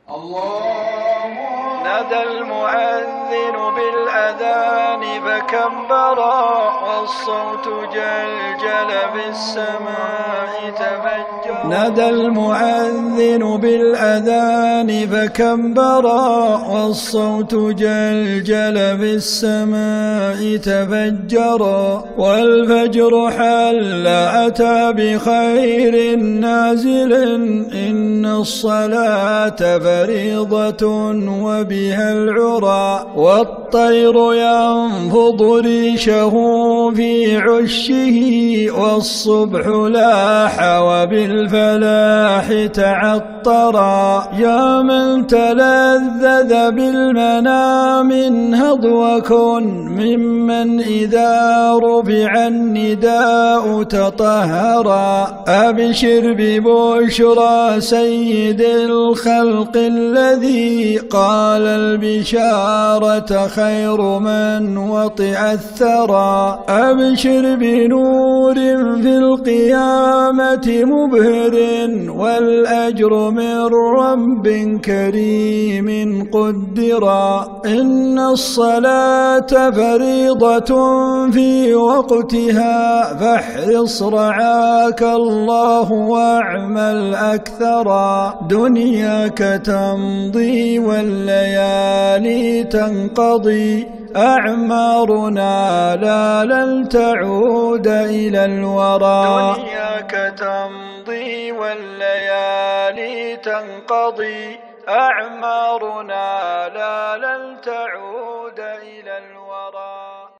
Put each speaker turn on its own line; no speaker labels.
الله
نادى المؤذن بالأذان فكبرا، والصوت جلجل بالسماء تفجرا. نادى المؤذن بالأذان فكبرا، والصوت جلجل بالسماء تفجرا. والفجر حل أتى بخير نازل، إن الصلاة فريضة وبها العرى. والطير ينفض ريشه في عشه، والصبح لاح وبالفلاح تعطرا. يا من تلذذ بالمنام انهض وكن ممن إذا رفع النداء تطهرا. أبشر ببشرى سيد الخلق الذي قال البشارة خير من وطئ الثرى. أبشر بنور في القيامة مبهر، والأجر من رب كريم قدرا. إن الصلاة فريضة في وقتها، فاحرص رعاك الله واعمل أكثرا. دنياك تمضي والليالي تنقضي، أعمارنا لا لن تعود إلى الورى. دنياك تمضي والليالي تنقضي، أعمارنا لا لن تعود إلى الورى.